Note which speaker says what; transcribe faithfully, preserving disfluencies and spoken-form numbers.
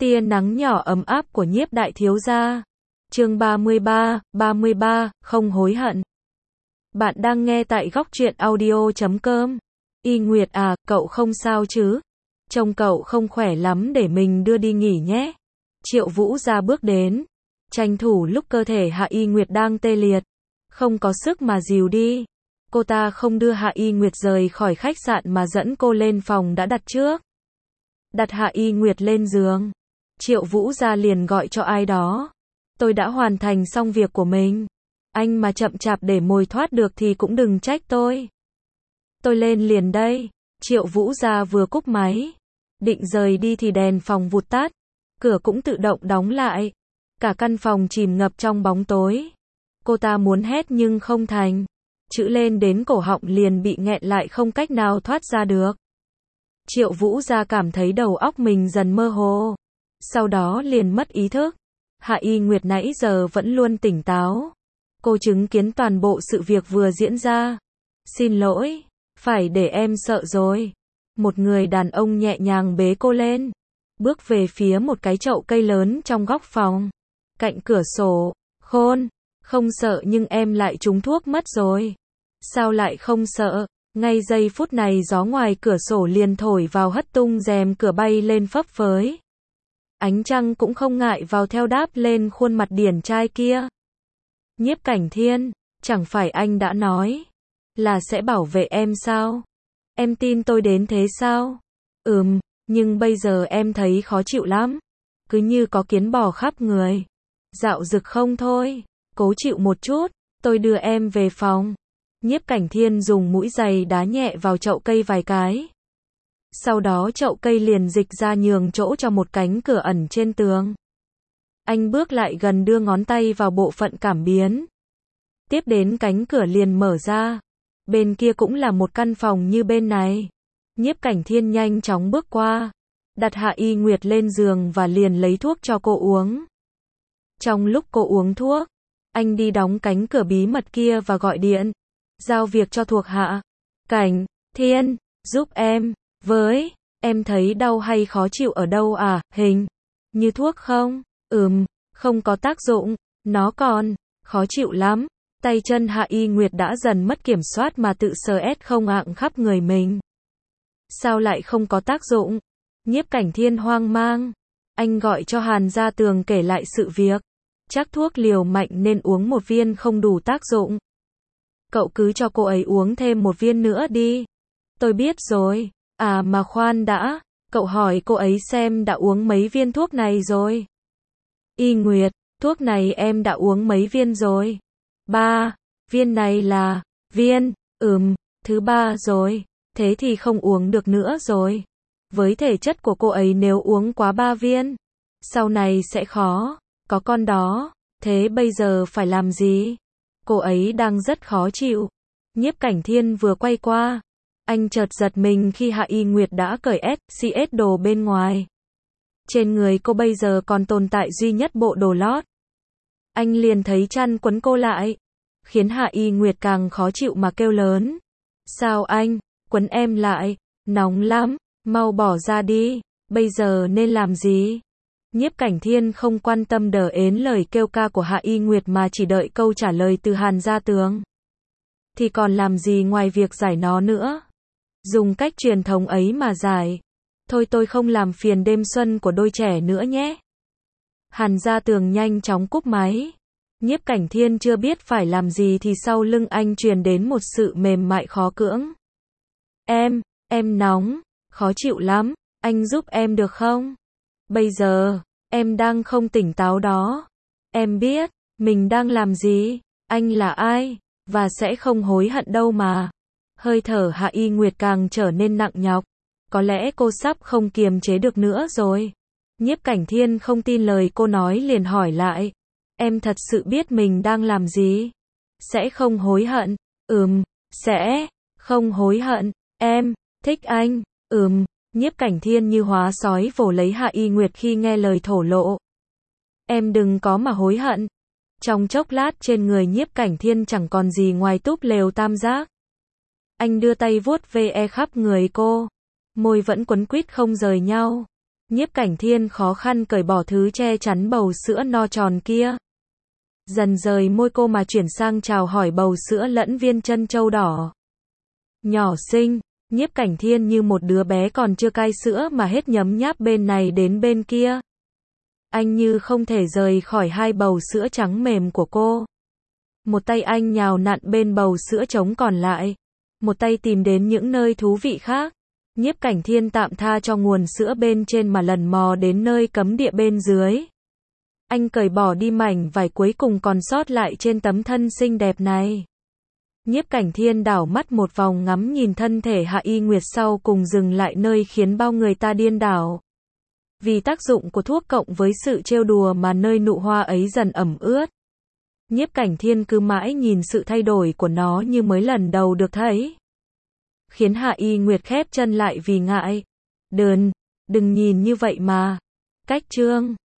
Speaker 1: Tia nắng nhỏ ấm áp của Nhiếp đại thiếu gia. Chương ba mươi ba, ba mươi ba, không hối hận. Bạn đang nghe tại góc truyện audio chấm com. Y Nguyệt à, cậu không sao chứ? Trông cậu không khỏe lắm, để mình đưa đi nghỉ nhé. Triệu Vũ Gia bước đến, tranh thủ lúc cơ thể Hạ Y Nguyệt đang tê liệt, không có sức mà dìu đi. Cô ta không đưa Hạ Y Nguyệt rời khỏi khách sạn mà dẫn cô lên phòng đã đặt trước. Đặt Hạ Y Nguyệt lên giường, Triệu Vũ Gia liền gọi cho ai đó. Tôi đã hoàn thành xong việc của mình. Anh mà chậm chạp để mồi thoát được thì cũng đừng trách tôi. Tôi lên liền đây. Triệu Vũ Gia vừa cúp máy, định rời đi thì đèn phòng vụt tắt, cửa cũng tự động đóng lại. Cả căn phòng chìm ngập trong bóng tối. Cô ta muốn hét nhưng không thành. Chữ lên đến cổ họng liền bị nghẹn lại, không cách nào thoát ra được. Triệu Vũ Gia cảm thấy đầu óc mình dần mơ hồ, sau đó liền mất ý thức. Hạ Y Nguyệt nãy giờ vẫn luôn tỉnh táo. Cô chứng kiến toàn bộ sự việc vừa diễn ra. Xin lỗi, phải để em sợ rồi. Một người đàn ông nhẹ nhàng bế cô lên, bước về phía một cái chậu cây lớn trong góc phòng, cạnh cửa sổ. Khôn, không sợ nhưng em lại trúng thuốc mất rồi. Sao lại không sợ? Ngay giây phút này gió ngoài cửa sổ liền thổi vào, hất tung rèm cửa bay lên phấp phới. Ánh trăng cũng không ngại vào theo, đáp lên khuôn mặt điển trai kia. Nhiếp Cảnh Thiên, chẳng phải anh đã nói là sẽ bảo vệ em sao? Em tin tôi đến thế sao? Ừm, nhưng bây giờ em thấy khó chịu lắm. Cứ như có kiến bò khắp người. Dạo dực không thôi. Cố chịu một chút, tôi đưa em về phòng. Nhiếp Cảnh Thiên dùng mũi giày đá nhẹ vào chậu cây vài cái. Sau đó chậu cây liền dịch ra nhường chỗ cho một cánh cửa ẩn trên tường. Anh bước lại gần, đưa ngón tay vào bộ phận cảm biến. Tiếp đến cánh cửa liền mở ra. Bên kia cũng là một căn phòng như bên này. Nhiếp Cảnh Thiên nhanh chóng bước qua, đặt Hạ Y Nguyệt lên giường và liền lấy thuốc cho cô uống. Trong lúc cô uống thuốc, anh đi đóng cánh cửa bí mật kia và gọi điện, giao việc cho thuộc hạ. Cảnh Thiên, giúp em với, em thấy đau hay khó chịu ở đâu à? Hình như thuốc không? Ừm, không có tác dụng, nó còn khó chịu lắm. Tay chân Hạ Y Nguyệt đã dần mất kiểm soát mà tự sờ ét không ạng khắp người mình. Sao lại không có tác dụng? Nhiếp Cảnh Thiên hoang mang. Anh gọi cho Hàn Gia Tường kể lại sự việc. Chắc thuốc liều mạnh nên uống một viên không đủ tác dụng. Cậu cứ cho cô ấy uống thêm một viên nữa đi. Tôi biết rồi. À mà khoan đã, cậu hỏi cô ấy xem đã uống mấy viên thuốc này rồi. Y Nguyệt, thuốc này em đã uống mấy viên rồi? Ba, viên này là, viên, ừm, thứ ba rồi, thế thì không uống được nữa rồi. Với thể chất của cô ấy nếu uống quá ba viên, sau này sẽ khó, có con đó, thế bây giờ phải làm gì? Cô ấy đang rất khó chịu. Nhiếp Cảnh Thiên vừa quay qua, anh chợt giật mình khi Hạ Y Nguyệt đã cởi ét xê ét đồ bên ngoài. Trên người cô bây giờ còn tồn tại duy nhất bộ đồ lót. Anh liền thấy chăn quấn cô lại, khiến Hạ Y Nguyệt càng khó chịu mà kêu lớn. Sao anh, quấn em lại, nóng lắm, mau bỏ ra đi, bây giờ nên làm gì? Nhiếp Cảnh Thiên không quan tâm đờ ến lời kêu ca của Hạ Y Nguyệt mà chỉ đợi câu trả lời từ Hàn Gia Tường. Thì còn làm gì ngoài việc giải nó nữa? Dùng cách truyền thống ấy mà giải. Thôi tôi không làm phiền đêm xuân của đôi trẻ nữa nhé. Hàn Gia Tường nhanh chóng cúp máy. Nhiếp Cảnh Thiên chưa biết phải làm gì thì sau lưng anh truyền đến một sự mềm mại khó cưỡng. Em, em nóng, khó chịu lắm, anh giúp em được không? Bây giờ, em đang không tỉnh táo đó. Em biết, mình đang làm gì, anh là ai, và sẽ không hối hận đâu mà. Hơi thở Hạ Y Nguyệt càng trở nên nặng nhọc. Có lẽ cô sắp không kiềm chế được nữa rồi. Nhiếp Cảnh Thiên không tin lời cô nói liền hỏi lại. Em thật sự biết mình đang làm gì? Sẽ không hối hận? Ừm, sẽ không hối hận. Em thích anh. Ừm. Nhiếp Cảnh Thiên như hóa sói vồ lấy Hạ Y Nguyệt khi nghe lời thổ lộ. Em đừng có mà hối hận. Trong chốc lát trên người Nhiếp Cảnh Thiên chẳng còn gì ngoài túp lều tam giác. Anh đưa tay vuốt ve khắp người cô. Môi vẫn quấn quýt không rời nhau. Nhiếp Cảnh Thiên khó khăn cởi bỏ thứ che chắn bầu sữa no tròn kia. Dần rời môi cô mà chuyển sang chào hỏi bầu sữa lẫn viên trân châu đỏ. Nhỏ xinh, Nhiếp Cảnh Thiên như một đứa bé còn chưa cai sữa mà hết nhấm nháp bên này đến bên kia. Anh như không thể rời khỏi hai bầu sữa trắng mềm của cô. Một tay anh nhào nặn bên bầu sữa trống còn lại. Một tay tìm đến những nơi thú vị khác. Nhiếp Cảnh Thiên tạm tha cho nguồn sữa bên trên mà lần mò đến nơi cấm địa bên dưới. Anh cởi bỏ đi mảnh vải cuối cùng còn sót lại trên tấm thân xinh đẹp này. Nhiếp Cảnh Thiên đảo mắt một vòng ngắm nhìn thân thể Hạ Y Nguyệt sau cùng dừng lại nơi khiến bao người ta điên đảo. Vì tác dụng của thuốc cộng với sự trêu đùa mà nơi nụ hoa ấy dần ẩm ướt. Nhiếp Cảnh Thiên cứ mãi nhìn sự thay đổi của nó như mới lần đầu được thấy. Khiến Hạ Y Nguyệt khép chân lại vì ngại. Đừng, đừng nhìn như vậy mà. Cách chương